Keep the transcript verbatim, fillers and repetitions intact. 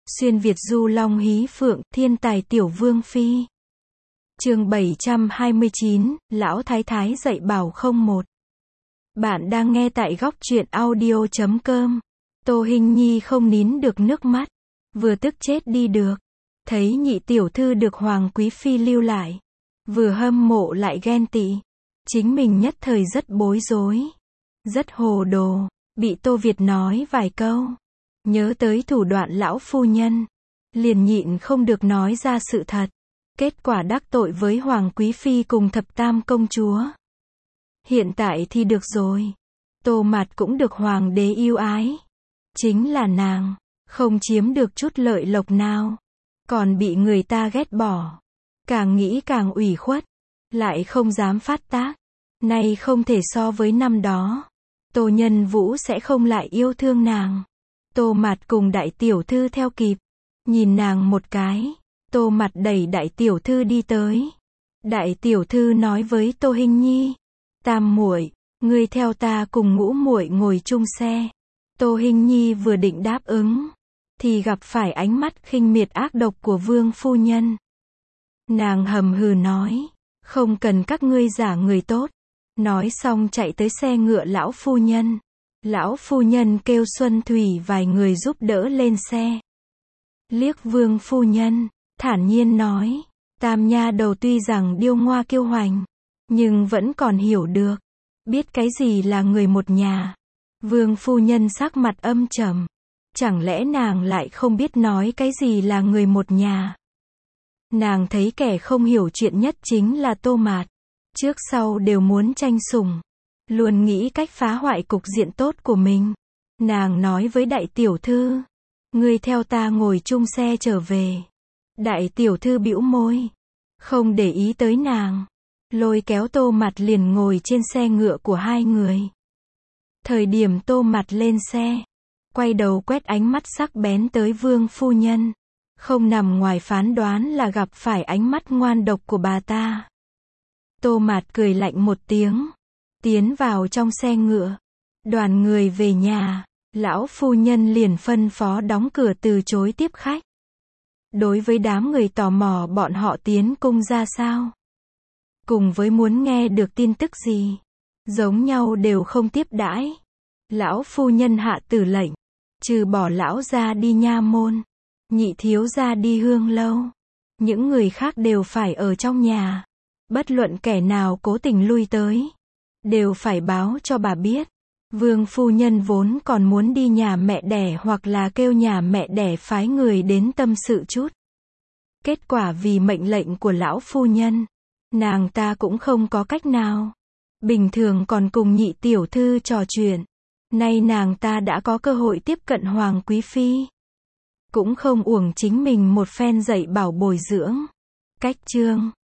Xuyên Việt du long hí phượng, thiên tài tiểu vương phi. Chương bảy trăm hai mươi chín, Lão Thái Thái dạy bảo không một. Bạn đang nghe tại góc truyện audio chấm com. Tô Hinh Nhi không nín được nước mắt, vừa tức chết đi được. Thấy nhị tiểu thư được Hoàng Quý Phi lưu lại, vừa hâm mộ lại ghen tị. Chính mình nhất thời rất bối rối, rất hồ đồ, bị Tô Việt nói vài câu. Nhớ tới thủ đoạn lão phu nhân, liền nhịn không được nói ra sự thật. Kết quả đắc tội với Hoàng Quý Phi cùng thập tam công chúa. Hiện tại thì được rồi. Tô Mạt cũng được Hoàng đế yêu ái. Chính là nàng, không chiếm được chút lợi lộc nào. Còn bị người ta ghét bỏ. Càng nghĩ càng ủy khuất. Lại không dám phát tác. Nay không thể so với năm đó. Tô Nhân Vũ sẽ không lại yêu thương nàng. Tô Mạt cùng đại tiểu thư theo kịp. Nhìn nàng một cái. Tô Mạt đẩy đại tiểu thư đi tới. Đại tiểu thư nói với Tô Hinh Nhi. Tam muội, ngươi theo ta cùng ngũ muội ngồi chung xe. Tô Hinh Nhi vừa định đáp ứng. Thì gặp phải ánh mắt khinh miệt ác độc của vương phu nhân. Nàng hầm hừ nói. Không cần các ngươi giả người tốt. Nói xong chạy tới xe ngựa lão phu nhân. Lão phu nhân kêu Xuân Thủy vài người giúp đỡ lên xe. Liếc vương phu nhân, thản nhiên nói. Tam nha đầu tuy rằng điêu ngoa kiêu hoành, nhưng vẫn còn hiểu được. Biết cái gì là người một nhà. Vương phu nhân sắc mặt âm trầm. Chẳng lẽ nàng lại không biết nói cái gì là người một nhà. Nàng thấy kẻ không hiểu chuyện nhất chính là Tô Mạt. Trước sau đều muốn tranh sủng. Luôn nghĩ cách phá hoại cục diện tốt của mình. Nàng nói với đại tiểu thư. Ngươi theo ta ngồi chung xe trở về. Đại tiểu thư bĩu môi. Không để ý tới nàng. Lôi kéo Tô Mạt liền ngồi trên xe ngựa của hai người. Thời điểm Tô Mạt lên xe. Quay đầu quét ánh mắt sắc bén tới vương phu nhân. Không nằm ngoài phán đoán là gặp phải ánh mắt ngoan độc của bà ta. Tô Mạt cười lạnh một tiếng. Tiến vào trong xe ngựa. Đoàn người về nhà. Lão phu nhân liền phân phó đóng cửa từ chối tiếp khách. Đối với đám người tò mò bọn họ tiến cung ra sao. Cùng với muốn nghe được tin tức gì. Giống nhau đều không tiếp đãi. Lão phu nhân hạ tử lệnh. Trừ bỏ lão ra đi nha môn. Nhị thiếu ra đi hương lâu. Những người khác đều phải ở trong nhà. Bất luận kẻ nào cố tình lui tới. Đều phải báo cho bà biết. Vương phu nhân vốn còn muốn đi nhà mẹ đẻ hoặc là kêu nhà mẹ đẻ phái người đến tâm sự chút. Kết quả vì mệnh lệnh của lão phu nhân. Nàng ta cũng không có cách nào. Bình thường còn cùng nhị tiểu thư trò chuyện. Nay nàng ta đã có cơ hội tiếp cận Hoàng Quý Phi. Cũng không uổng chính mình một phen dạy bảo bồi dưỡng. Cách chương